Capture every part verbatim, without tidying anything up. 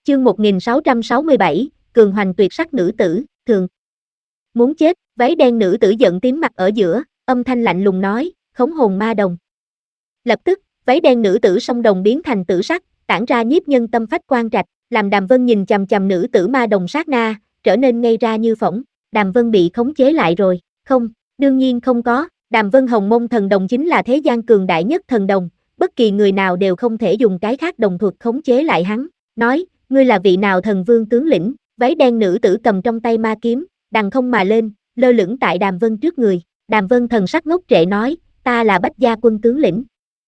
Chương một nghìn sáu trăm sáu mươi bảy, cường hoành tuyệt sắc nữ tử, thường. Muốn chết, váy đen nữ tử giận tím mặt ở giữa, âm thanh lạnh lùng nói, khống hồn ma đồng. Lập tức, váy đen nữ tử song đồng biến thành tử sắc, tản ra nhiếp nhân tâm phách quang trạch, làm Đàm Vân nhìn chằm chằm nữ tử ma đồng sát na, trở nên ngây ra như phỗng. Đàm Vân bị khống chế lại rồi, không, đương nhiên không có, Đàm Vân Hồng Mông thần đồng chính là thế gian cường đại nhất thần đồng, bất kỳ người nào đều không thể dùng cái khác đồng thuật khống chế lại hắn. Nói, ngươi là vị nào thần vương tướng lĩnh? Váy đen nữ tử cầm trong tay ma kiếm, đằng không mà lên, lơ lửng tại Đàm Vân trước người. Đàm Vân thần sắc ngốc trệ nói, ta là Bách Gia quân tướng lĩnh.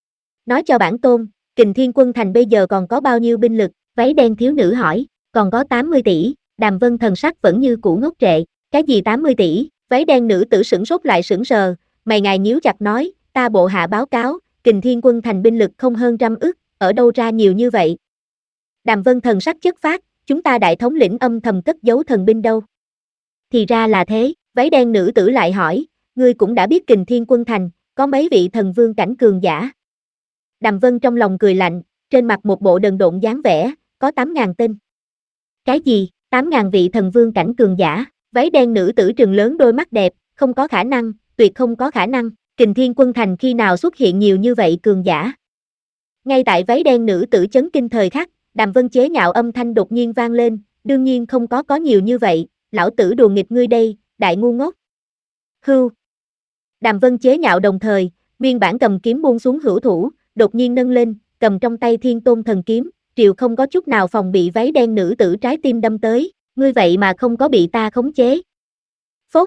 Nói cho bản tôn, Kình Thiên quân thành bây giờ còn có bao nhiêu binh lực? Váy đen thiếu nữ hỏi, còn có tám mươi tỷ. Đàm Vân thần sắc vẫn như cũ ngốc trệ. Cái gì tám mươi tỷ? Váy đen nữ tử sửng sốt lại sững sờ, mày ngài nhíu chặt nói, ta bộ hạ báo cáo, Kình Thiên quân thành binh lực không hơn trăm ức, ở đâu ra nhiều như vậy? Đàm Vân thần sắc chất phát, chúng ta đại thống lĩnh âm thầm cất giấu thần binh đâu? Thì ra là thế, váy đen nữ tử lại hỏi, ngươi cũng đã biết Kình Thiên quân thành, có mấy vị thần vương cảnh cường giả? Đàm Vân trong lòng cười lạnh, trên mặt một bộ đần độn dáng vẻ, có tám ngàn tên. Cái gì, tám ngàn vị thần vương cảnh cường giả? Váy đen nữ tử trừng lớn đôi mắt đẹp, không có khả năng, tuyệt không có khả năng, Kình Thiên quân thành khi nào xuất hiện nhiều như vậy cường giả? Ngay tại váy đen nữ tử chấn kinh thời khắc, Đàm Vân chế nhạo âm thanh đột nhiên vang lên, đương nhiên không có có nhiều như vậy, lão tử đùa nghịch ngươi đây, đại ngu ngốc. Hưu. Đàm Vân chế nhạo đồng thời, nguyên bản cầm kiếm buông xuống hữu thủ, đột nhiên nâng lên, cầm trong tay Thiên Tôn thần kiếm, triều không có chút nào phòng bị váy đen nữ tử trái tim đâm tới, ngươi vậy mà không có bị ta khống chế. Phốt.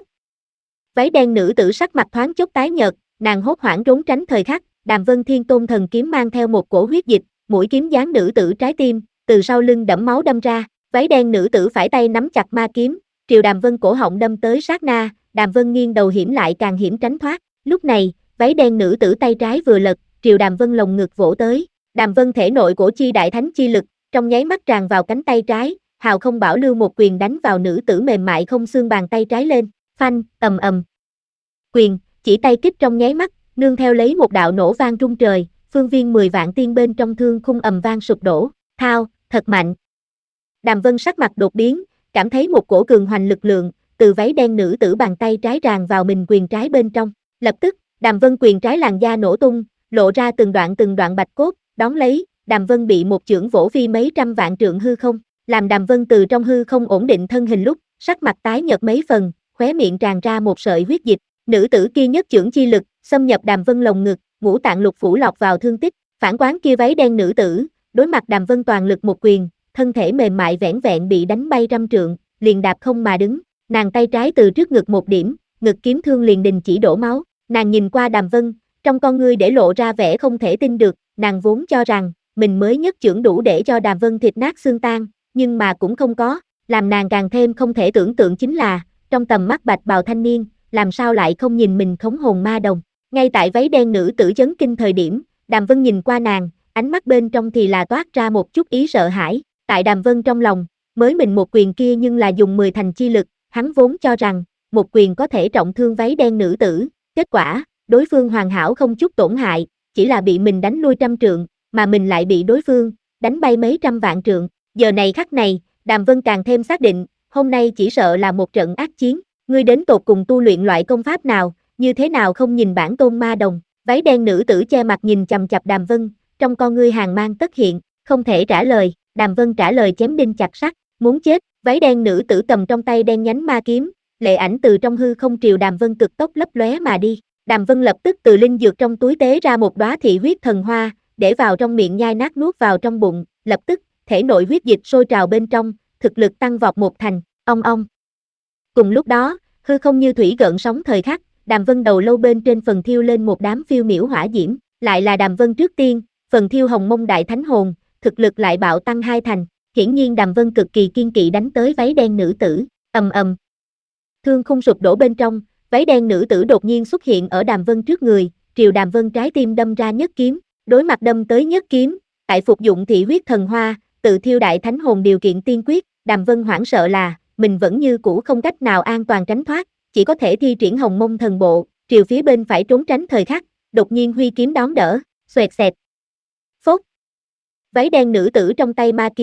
Váy đen nữ tử sắc mặt thoáng chốc tái nhợt, nàng hốt hoảng trốn tránh thời khắc, Đàm Vân Thiên Tôn thần kiếm mang theo một cổ huyết dịch, mũi kiếm giáng nữ tử trái tim, từ sau lưng đẫm máu đâm ra, váy đen nữ tử phải tay nắm chặt ma kiếm, triều Đàm Vân cổ họng đâm tới sát na, Đàm Vân nghiêng đầu hiểm lại càng hiểm tránh thoát. Lúc này, váy đen nữ tử tay trái vừa lật, triều Đàm Vân lồng ngực vỗ tới, Đàm Vân thể nội cổ chi đại thánh chi lực, trong nháy mắt tràn vào cánh tay trái, hào không bảo lưu một quyền đánh vào nữ tử mềm mại không xương bàn tay trái lên, phanh, ầm ầm. Quyền, chỉ tay kích trong nháy mắt, nương theo lấy một đạo nổ vang rung trời, phương viên mười vạn tiên bên trong thương khung ầm vang sụp đổ, thao, thật mạnh. Đàm Vân sắc mặt đột biến, cảm thấy một cổ cường hoành lực lượng, từ váy đen nữ tử bàn tay trái tràn vào mình quyền trái bên trong, lập tức, Đàm Vân quyền trái làn da nổ tung, lộ ra từng đoạn từng đoạn bạch cốt, đón lấy, Đàm Vân bị một chưởng vỗ phi mấy trăm vạn trượng hư không, làm Đàm Vân từ trong hư không ổn định thân hình lúc, sắc mặt tái nhợt mấy phần, khóe miệng tràn ra một sợi huyết dịch, nữ tử kia nhất chưởng chi lực, xâm nhập Đàm Vân lồng ngực, ngũ tạng lục phủ lọt vào thương tích, phản quán kia váy đen nữ tử, đối mặt Đàm Vân toàn lực một quyền, thân thể mềm mại vẻn vẹn bị đánh bay trăm trượng, liền đạp không mà đứng, nàng tay trái từ trước ngực một điểm, ngực kiếm thương liền đình chỉ đổ máu, nàng nhìn qua Đàm Vân, trong con ngươi để lộ ra vẻ không thể tin được, nàng vốn cho rằng, mình mới nhất chưởng đủ để cho Đàm Vân thịt nát xương tan, nhưng mà cũng không có, làm nàng càng thêm không thể tưởng tượng chính là, trong tầm mắt bạch bào thanh niên, làm sao lại không nhìn mình khống hồn ma đồng. Ngay tại váy đen nữ tử chấn kinh thời điểm, Đàm Vân nhìn qua nàng, ánh mắt bên trong thì là toát ra một chút ý sợ hãi, tại Đàm Vân trong lòng, mới mình một quyền kia nhưng là dùng mười thành chi lực, hắn vốn cho rằng, một quyền có thể trọng thương váy đen nữ tử, kết quả, đối phương hoàn hảo không chút tổn hại, chỉ là bị mình đánh lui trăm trượng, mà mình lại bị đối phương, đánh bay mấy trăm vạn trượng, giờ này khắc này, Đàm Vân càng thêm xác định, hôm nay chỉ sợ là một trận ác chiến, ngươi đến tột cùng tu luyện loại công pháp nào, như thế nào không nhìn bản tôn ma đồng, váy đen nữ tử che mặt nhìn chằm chằm Đàm Vân, trong con ngươi hàng mang tất hiện, không thể trả lời, Đàm Vân trả lời chém đinh chặt sắt, muốn chết, váy đen nữ tử cầm trong tay đen nhánh ma kiếm, lệ ảnh từ trong hư không triều Đàm Vân cực tốc lấp lóe mà đi, Đàm Vân lập tức từ linh dược trong túi tế ra một đóa thị huyết thần hoa, để vào trong miệng nhai nát nuốt vào trong bụng, lập tức, thể nội huyết dịch sôi trào bên trong, thực lực tăng vọt một thành, ong ong. Cùng lúc đó, hư không như thủy gợn sóng thời khắc, Đàm Vân đầu lâu bên trên phần thiêu lên một đám phiêu miểu hỏa diễm, lại là Đàm Vân trước tiên, phần thiêu hồng mông đại thánh hồn, thực lực lại bạo tăng hai thành, hiển nhiên Đàm Vân cực kỳ kiên kỵ đánh tới váy đen nữ tử, ầm ầm. Thương khung sụp đổ bên trong, váy đen nữ tử đột nhiên xuất hiện ở Đàm Vân trước người, triều Đàm Vân trái tim đâm ra nhất kiếm, đối mặt đâm tới nhất kiếm, tại phục dụng thị huyết thần hoa, tự thiêu đại thánh hồn điều kiện tiên quyết, Đàm Vân hoảng sợ là, mình vẫn như cũ không cách nào an toàn tránh thoát, chỉ có thể thi triển hồng mông thần bộ, triều phía bên phải trốn tránh thời khắc, đột nhiên huy kiếm đón đỡ, xoẹt xẹt. Phốt. Váy đen nữ tử trong tay ma kiếm,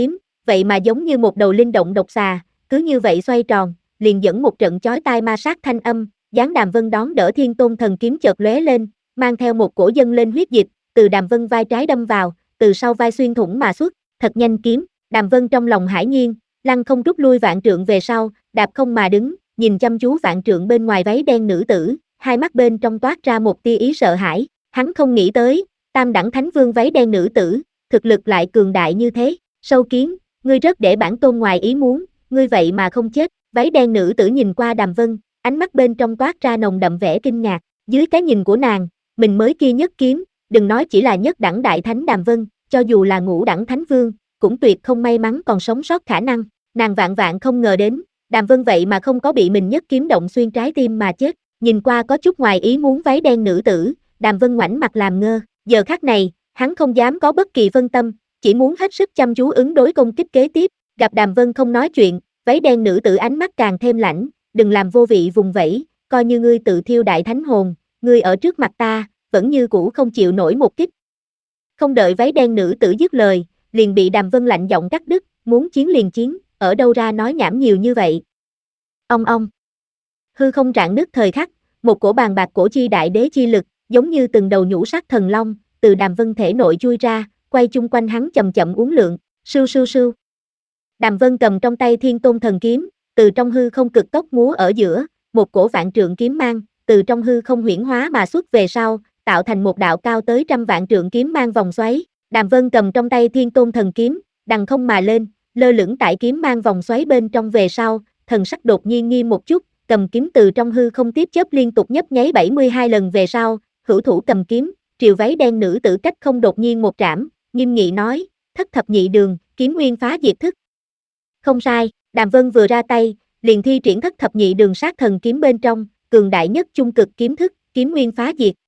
vậy mà giống như một đầu linh động độc xà, cứ như vậy xoay tròn, liền dẫn một trận chói tai ma sát thanh âm, Giáng Đàm Vân đón đỡ Thiên Tôn Thần Kiếm chợt lóe lên, mang theo một cổ dâng lên huyết dịch, từ Đàm Vân vai trái đâm vào, từ sau vai xuyên thủng mà xuất, thật nhanh kiếm, Đàm Vân trong lòng hải nhiên, lăng không rút lui vạn trượng về sau, đạp không mà đứng, nhìn chăm chú vạn trượng bên ngoài váy đen nữ tử, hai mắt bên trong toát ra một tia ý sợ hãi, hắn không nghĩ tới, tam đẳng thánh vương váy đen nữ tử, thực lực lại cường đại như thế, sâu kiến, ngươi rất để bản tôn ngoài ý muốn, ngươi vậy mà không chết, váy đen nữ tử nhìn qua Đàm Vân, ánh mắt bên trong toát ra nồng đậm vẻ kinh ngạc, dưới cái nhìn của nàng, mình mới kia nhất kiếm, đừng nói chỉ là nhất đẳng đại thánh Đàm Vân, cho dù là ngũ đẳng thánh vương, cũng tuyệt không may mắn còn sống sót khả năng, nàng vạn vạn không ngờ đến, Đàm Vân vậy mà không có bị mình nhất kiếm động xuyên trái tim mà chết, nhìn qua có chút ngoài ý muốn váy đen nữ tử, Đàm Vân ngoảnh mặt làm ngơ, giờ khắc này, hắn không dám có bất kỳ phân tâm, chỉ muốn hết sức chăm chú ứng đối công kích kế tiếp, gặp Đàm Vân không nói chuyện, váy đen nữ tử ánh mắt càng thêm lạnh, đừng làm vô vị vùng vẫy, coi như ngươi tự thiêu đại thánh hồn, ngươi ở trước mặt ta, vẫn như cũ không chịu nổi một kích. Không đợi váy đen nữ tử dứt lời, liền bị Đàm Vân lạnh giọng cắt đứt, muốn chiến liền chiến, ở đâu ra nói nhảm nhiều như vậy. Ong ong. Hư không rạn nứt thời khắc, một cổ bàn bạc cổ chi đại đế chi lực, giống như từng đầu nhũ sắc thần long, từ Đàm Vân thể nội chui ra, quay chung quanh hắn chậm chậm uốn lượn, sưu sưu sưu. Đàm Vân cầm trong tay Thiên Tôn Thần Kiếm, từ trong hư không cực tốc múa ở giữa, một cổ vạn trượng kiếm mang, từ trong hư không huyễn hóa mà xuất về sau, tạo thành một đạo cao tới trăm vạn trượng kiếm mang vòng xoáy. Đàm Vân cầm trong tay Thiên Tôn Thần Kiếm, đằng không mà lên, lơ lửng tại kiếm mang vòng xoáy bên trong về sau, thần sắc đột nhiên nghiêm một chút, cầm kiếm từ trong hư không tiếp chớp liên tục nhấp nháy bảy mươi hai lần về sau, hữu thủ cầm kiếm, triều váy đen nữ tử cách không đột nhiên một trảm, nghiêm nghị nói, thất thập nhị đường, kiếm nguyên phá diệt thức. Không sai, Đàm Vân vừa ra tay, liền thi triển thất thập nhị đường sát thần kiếm bên trong, cường đại nhất trung cực kiếm thức, kiếm nguyên phá diệt,